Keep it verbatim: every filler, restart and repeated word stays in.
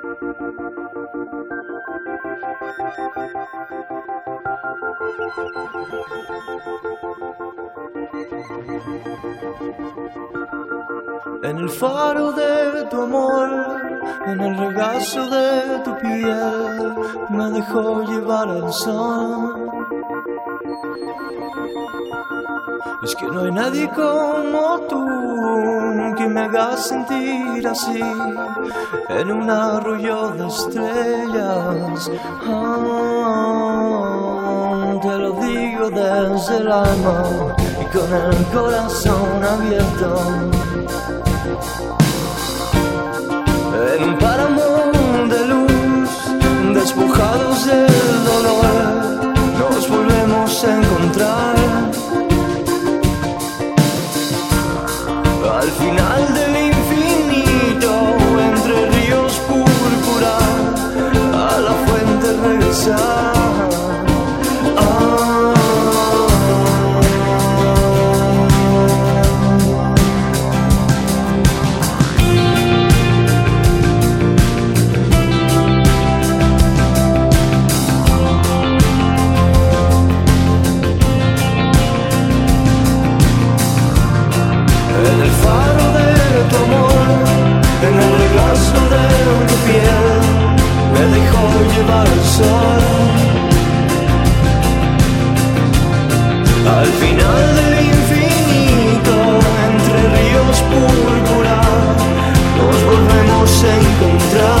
En el faro de tu amor, en el regazo de tu piel, me dejó llevar al sol. Es que no hay nadie como tú que me haga sentir así, en un arroyo de estrellas. Oh, te lo digo desde el alma y con el corazón abierto. En un páramo de luz, despojados del dolor, nos volvemos a encontrar. Al final del infinito, entre ríos púrpura, a la fuente regresar. Al final del infinito, entre ríos púrpura, nos volvemos a encontrar.